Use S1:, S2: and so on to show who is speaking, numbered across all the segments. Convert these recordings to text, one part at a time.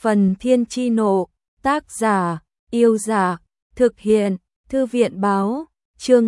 S1: Phần Thiên Chi Nộ, tác giả, Yêu Dạ, thực hiện, Thư viện Báo, chương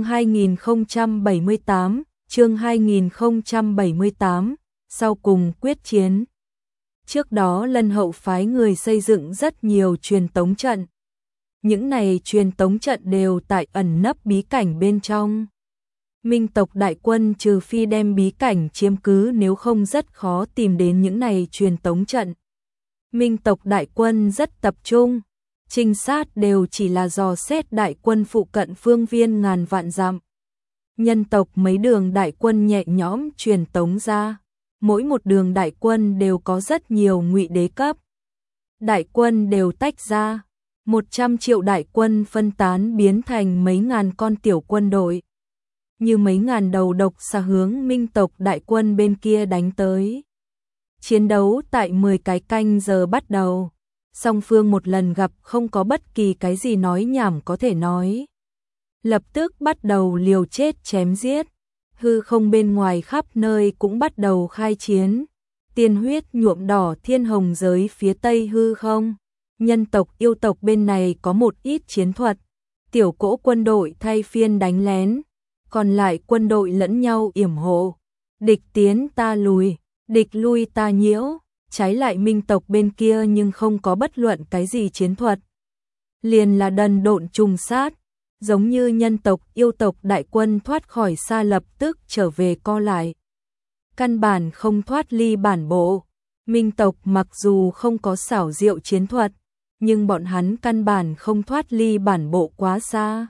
S1: 2078, sau cùng quyết chiến. Trước đó Lân Hậu phái người xây dựng rất nhiều truyền tống trận. Những này truyền tống trận đều tại ẩn nấp bí cảnh bên trong. Minh tộc đại quân trừ phi đem bí cảnh chiếm cứ, nếu không rất khó tìm đến những này truyền tống trận. Minh tộc đại quân rất tập trung, trinh sát đều chỉ là dò xét đại quân phụ cận phương viên ngàn vạn dặm. Nhân tộc mấy đường đại quân nhẹ nhõm truyền tống ra, mỗi một đường đại quân đều có rất nhiều ngụy đế cấp. Đại quân đều tách ra, 100 triệu đại quân phân tán biến thành mấy ngàn con tiểu quân đội. Như mấy ngàn đầu độc xà hướng Minh tộc đại quân bên kia đánh tới. Chiến đấu tại 10 cái canh giờ bắt đầu. Song phương một lần gặp không có bất kỳ cái gì nói nhảm có thể nói. Lập tức bắt đầu liều chết chém giết. Hư không bên ngoài khắp nơi cũng bắt đầu khai chiến. Tiên huyết nhuộm đỏ thiên hồng giới phía tây hư không. Nhân tộc yêu tộc bên này có một ít chiến thuật. Tiểu cỗ quân đội thay phiên đánh lén. Còn lại quân đội lẫn nhau yểm hộ. Địch tiến ta lùi, địch lui ta nhiễu. Trái lại Minh tộc bên kia nhưng không có bất luận cái gì chiến thuật. Liền là đần độn trùng sát. Giống như nhân tộc yêu tộc đại quân thoát khỏi xa lập tức trở về co lại. Căn bản không thoát ly bản bộ. Minh tộc mặc dù không có xảo diệu chiến thuật, nhưng bọn hắn căn bản không thoát ly bản bộ quá xa.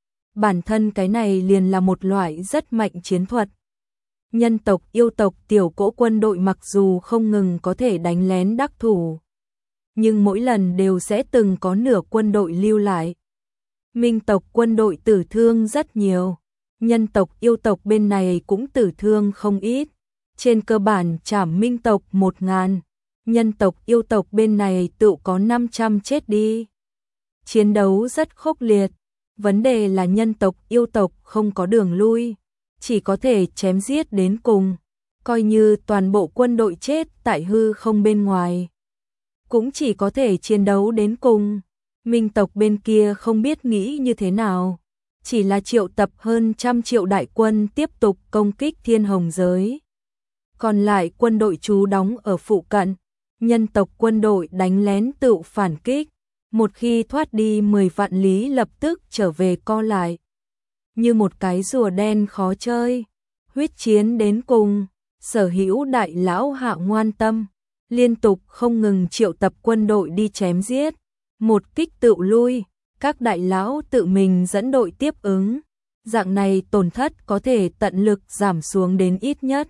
S1: Bản thân cái này liền là một loại rất mạnh chiến thuật. Nhân tộc yêu tộc tiểu cỗ quân đội mặc dù không ngừng có thể đánh lén đắc thủ, nhưng mỗi lần đều sẽ từng có nửa quân đội lưu lại. Minh tộc quân đội tử thương rất nhiều, nhân tộc yêu tộc bên này cũng tử thương không ít. Trên cơ bản chảm Minh tộc 1000, nhân tộc yêu tộc bên này tự có 500 chết đi. Chiến đấu rất khốc liệt, vấn đề là nhân tộc yêu tộc không có đường lui, chỉ có thể chém giết đến cùng. Coi như toàn bộ quân đội chết tại hư không bên ngoài, cũng chỉ có thể chiến đấu đến cùng. Minh tộc bên kia không biết nghĩ như thế nào, chỉ là triệu tập hơn 100 triệu đại quân tiếp tục công kích thiên hồng giới. Còn lại quân đội trú đóng ở phụ cận, nhân tộc quân đội đánh lén tự phản kích. Một khi thoát đi 10 vạn lý lập tức trở về co lại. Như một cái rùa đen khó chơi, huyết chiến đến cùng. Sở hữu đại lão hạ ngoan tâm, liên tục không ngừng triệu tập quân đội đi chém giết. Một kích tự lui, các đại lão tự mình dẫn đội tiếp ứng. Dạng này tổn thất có thể tận lực giảm xuống đến ít nhất.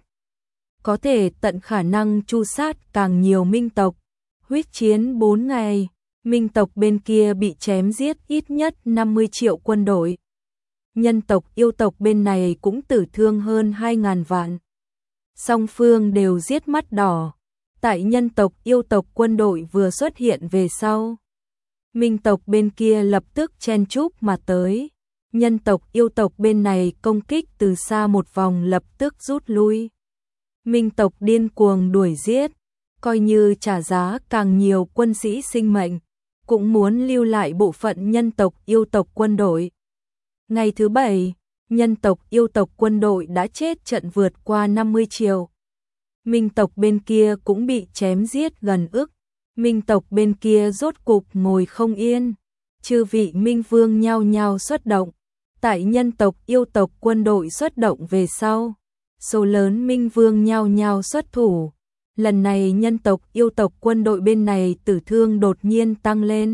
S1: Có thể tận khả năng tru sát càng nhiều minh tộc. Huyết chiến 4 ngày, Minh tộc bên kia bị chém giết ít nhất 50 triệu quân đội. Nhân tộc yêu tộc bên này cũng tử thương hơn 2.000 vạn. Song phương đều giết mắt đỏ. Tại nhân tộc yêu tộc quân đội vừa xuất hiện về sau, Minh tộc bên kia lập tức chen chúc mà tới. Nhân tộc yêu tộc bên này công kích từ xa một vòng lập tức rút lui. Minh tộc điên cuồng đuổi giết, coi như trả giá càng nhiều quân sĩ sinh mệnh, cũng muốn lưu lại bộ phận nhân tộc yêu tộc quân đội. Ngày thứ 7, nhân tộc yêu tộc quân đội đã chết trận vượt qua 50 triệu. Minh tộc bên kia cũng bị chém giết gần ức. Minh tộc bên kia rốt cục ngồi không yên. Chư vị Minh Vương nhao nhao xuất động. Tại nhân tộc yêu tộc quân đội xuất động về sau, số lớn Minh Vương nhao nhao xuất thủ. Lần này nhân tộc yêu tộc quân đội bên này tử thương đột nhiên tăng lên.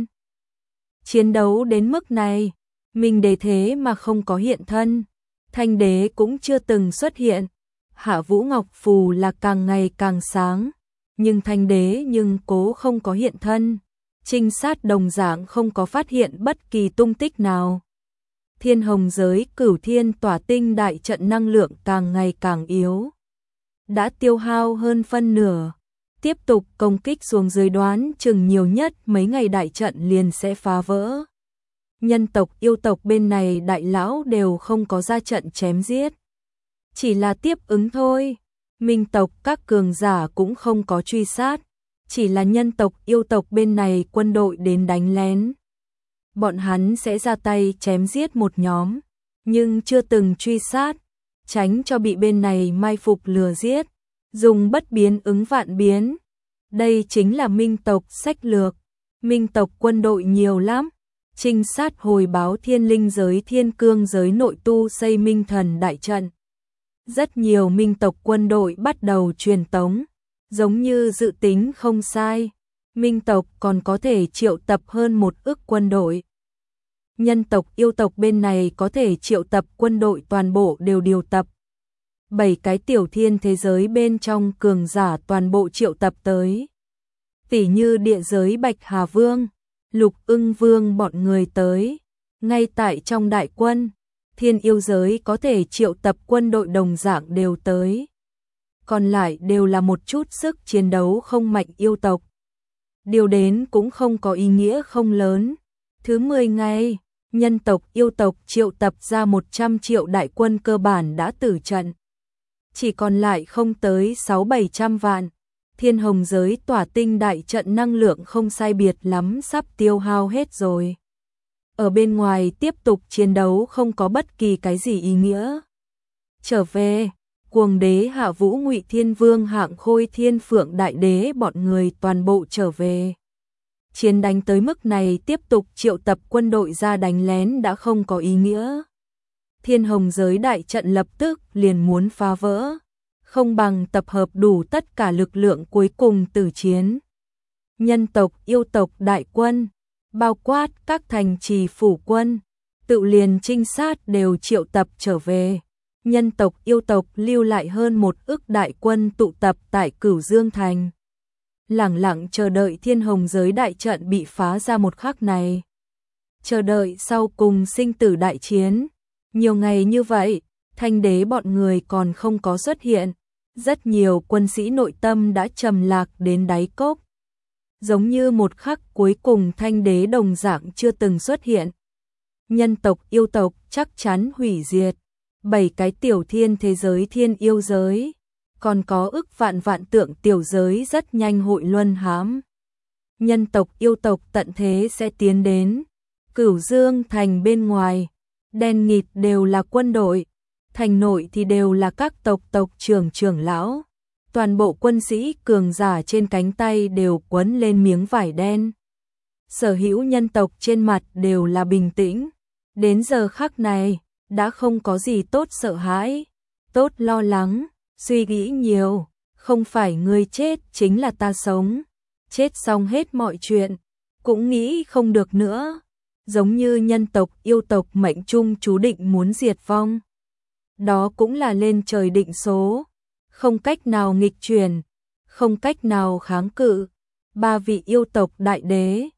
S1: Chiến đấu đến mức này, Minh đế thế mà không có hiện thân, Thanh đế cũng chưa từng xuất hiện. Hạ Vũ Ngọc Phù là càng ngày càng sáng, nhưng Thanh đế nhưng cố không có hiện thân. Trinh sát đồng dạng không có phát hiện bất kỳ tung tích nào. Thiên hồng giới Cửu Thiên Tỏa Tinh đại trận năng lượng càng ngày càng yếu, đã tiêu hao hơn phân nửa. Tiếp tục công kích xuống dưới đoán chừng nhiều nhất mấy ngày đại trận liền sẽ phá vỡ. Nhân tộc yêu tộc bên này đại lão đều không có ra trận chém giết, chỉ là tiếp ứng thôi. Minh tộc các cường giả cũng không có truy sát, Chỉ là nhân tộc yêu tộc bên này quân đội đến đánh lén. Bọn hắn sẽ ra tay chém giết một nhóm, nhưng chưa từng truy sát, tránh cho bị bên này mai phục lừa giết, dùng bất biến ứng vạn biến. Đây chính là minh tộc sách lược. Minh tộc quân đội nhiều lắm, trinh sát hồi báo thiên linh giới thiên cương giới nội tu xây minh thần đại trận. Rất nhiều minh tộc quân đội bắt đầu truyền tống, giống như dự tính không sai, minh tộc còn có thể triệu tập hơn 1 ức quân đội. Nhân tộc yêu tộc bên này có thể triệu tập quân đội toàn bộ đều điều tập. 7 cái tiểu thiên thế giới bên trong cường giả toàn bộ triệu tập tới. Tỉ như địa giới Bạch Hà Vương, Lục Ưng Vương bọn người tới. Ngay tại trong đại quân, thiên yêu giới có thể triệu tập quân đội đồng dạng đều tới. Còn lại đều là một chút sức chiến đấu không mạnh yêu tộc. Điều đến cũng không có ý nghĩa không lớn. Thứ 10 ngày, nhân tộc yêu tộc triệu tập ra 100 triệu đại quân cơ bản đã tử trận. Chỉ còn lại không tới 600-700 vạn. Thiên hồng giới tỏa tinh đại trận năng lượng không sai biệt lắm sắp tiêu hao hết rồi. Ở bên ngoài tiếp tục chiến đấu không có bất kỳ cái gì ý nghĩa. Trở về, Cuồng Đế Hạ Vũ Ngụy Thiên Vương Hạng Khôi Thiên Phượng Đại Đế bọn người toàn bộ trở về. Chiến đánh tới mức này tiếp tục triệu tập quân đội ra đánh lén đã không có ý nghĩa. Thiên hồng giới đại trận lập tức liền muốn phá vỡ. Không bằng tập hợp đủ tất cả lực lượng cuối cùng tử chiến. Nhân tộc yêu tộc đại quân, bao quát các thành trì phủ quân, tự liền trinh sát đều triệu tập trở về. Nhân tộc yêu tộc lưu lại hơn 1 ức đại quân tụ tập tại Cửu Dương Thành. Lẳng lặng chờ đợi thiên hồng giới đại trận bị phá ra một khắc này. Chờ đợi sau cùng sinh tử đại chiến. Nhiều ngày như vậy, Thanh đế bọn người còn không có xuất hiện. Rất nhiều quân sĩ nội tâm đã trầm lạc đến đáy cốc. Giống như một khắc cuối cùng Thanh đế đồng dạng chưa từng xuất hiện. Nhân tộc yêu tộc chắc chắn hủy diệt. 7 cái tiểu thiên thế giới thiên yêu giới. Còn có ức vạn vạn tượng tiểu giới rất nhanh hội luân hãm. Nhân tộc yêu tộc tận thế sẽ tiến đến. Cửu Dương Thành bên ngoài, đen nghịt đều là quân đội. Thành nội thì đều là các tộc trưởng lão. Toàn bộ quân sĩ cường giả trên cánh tay đều quấn lên miếng vải đen. Sở hữu nhân tộc trên mặt đều là bình tĩnh. Đến giờ khắc này, đã không có gì tốt sợ hãi, tốt lo lắng, suy nghĩ nhiều. Không phải ngươi chết chính là ta sống. Chết xong hết mọi chuyện, cũng nghĩ không được nữa. Giống như nhân tộc yêu tộc mệnh trung chú định muốn diệt vong. Đó cũng là lên trời định số, không cách nào nghịch chuyển, không cách nào kháng cự. 3 vị yêu tộc đại đế,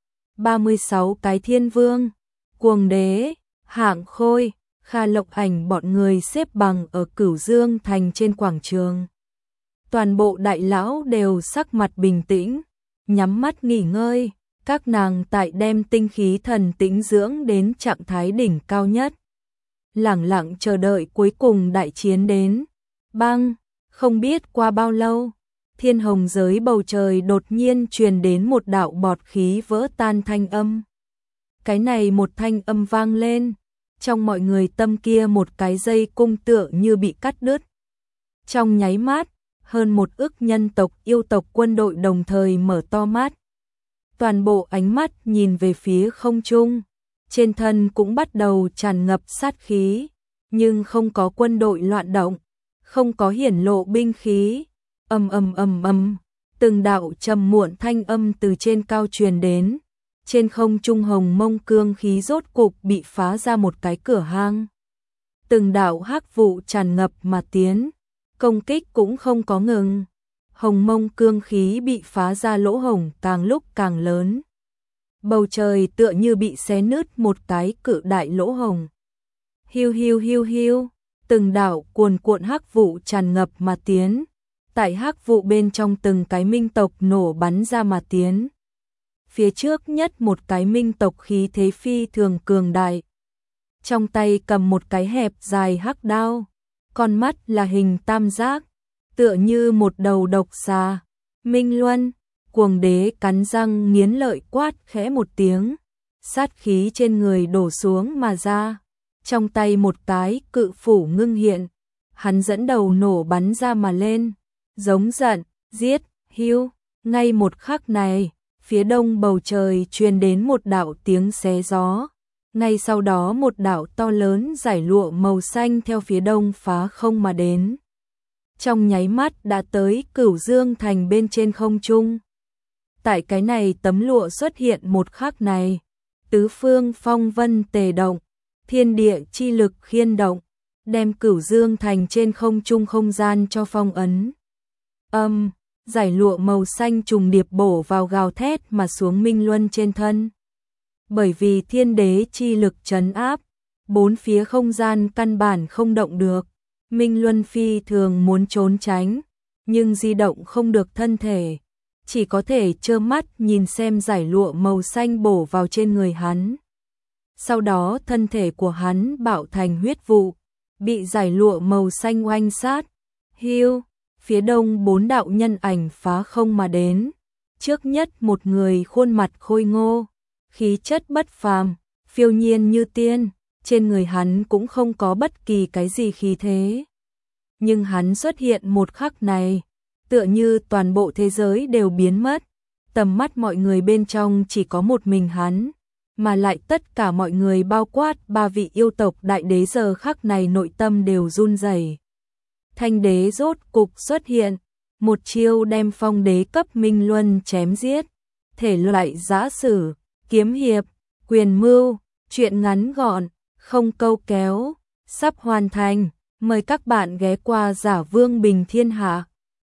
S1: 36 cái thiên vương, Cuồng Đế, Hạng Khôi, Kha Lộc Ảnh bọn người xếp bằng ở Cửu Dương Thành trên quảng trường. Toàn bộ đại lão đều sắc mặt bình tĩnh, nhắm mắt nghỉ ngơi, các nàng tại đem tinh khí thần tĩnh dưỡng đến trạng thái đỉnh cao nhất. Lẳng lặng chờ đợi cuối cùng đại chiến đến. Bang, không biết qua bao lâu, thiên hồng giới bầu trời đột nhiên truyền đến một đạo bọt khí vỡ tan thanh âm. Cái này một thanh âm vang lên, trong mọi người tâm kia một cái dây cung tựa như bị cắt đứt. Trong nháy mắt, hơn 1 ức nhân tộc yêu tộc quân đội đồng thời mở to mắt. Toàn bộ ánh mắt nhìn về phía không trung. Trên thân cũng bắt đầu tràn ngập sát khí, nhưng không có quân đội loạn động, không có hiển lộ binh khí. Ầm ầm ầm ầm, từng đạo trầm muộn thanh âm từ trên cao truyền đến. Trên không trung hồng mông cương khí rốt cục bị phá ra một cái cửa hang. Từng đạo hắc vụ tràn ngập mà tiến, công kích cũng không có ngừng. Hồng mông cương khí bị phá ra lỗ hổng càng lúc càng lớn. Bầu trời tựa như bị xé nứt một cái cự đại lỗ hổng. Hiu hiu hiu hiu, từng đạo cuồn cuộn hắc vụ tràn ngập mà tiến. Tại hắc vụ bên trong từng cái minh tộc nổ bắn ra mà tiến. Phía trước nhất một cái minh tộc khí thế phi thường cường đại. Trong tay cầm một cái hẹp dài hắc đao, con mắt là hình tam giác, tựa như một đầu độc xà. Minh Luân, Cuồng đế cắn răng nghiến lợi quát khẽ một tiếng, sát khí trên người đổ xuống mà ra. Trong tay một cái cự phủ ngưng hiện, hắn dẫn đầu nổ bắn ra mà lên, giống giận, giết, hưu. Ngay một khắc này, phía đông bầu trời truyền đến một đạo tiếng xé gió. Ngay sau đó một đạo to lớn giải lụa màu xanh theo phía đông phá không mà đến. Trong nháy mắt đã tới Cửu Dương Thành bên trên không trung. Tại cái này tấm lụa xuất hiện một khắc này, tứ phương phong vân tề động, thiên địa chi lực khiên động, đem Cửu Dương Thành trên không trung không gian cho phong ấn. Giải lụa màu xanh trùng điệp bổ vào gào thét mà xuống Minh Luân trên thân. Bởi vì thiên đế chi lực trấn áp, bốn phía không gian căn bản không động được. Minh Luân phi thường muốn trốn tránh, nhưng di động không được thân thể, chỉ có thể trơ mắt nhìn xem giải lụa màu xanh bổ vào trên người hắn. Sau đó thân thể của hắn bạo thành huyết vụ, bị giải lụa màu xanh oanh sát. Hiu, phía đông bốn đạo nhân ảnh phá không mà đến. Trước nhất một người khuôn mặt khôi ngô, khí chất bất phàm, phiêu nhiên như tiên, trên người hắn cũng không có bất kỳ cái gì khí thế. Nhưng hắn xuất hiện một khắc này, tựa như toàn bộ thế giới đều biến mất, tầm mắt mọi người bên trong chỉ có một mình hắn, mà lại tất cả mọi người bao quát ba vị yêu tộc đại đế giờ khắc này nội tâm đều run rẩy. Thanh đế rốt cục xuất hiện, một chiêu đem phong đế cấp Minh Luân chém giết, thể loại giã sử, kiếm hiệp, quyền mưu, chuyện ngắn gọn, không câu kéo, sắp hoàn thành, mời các bạn ghé qua Giả Vương Bình Thiên Hạ.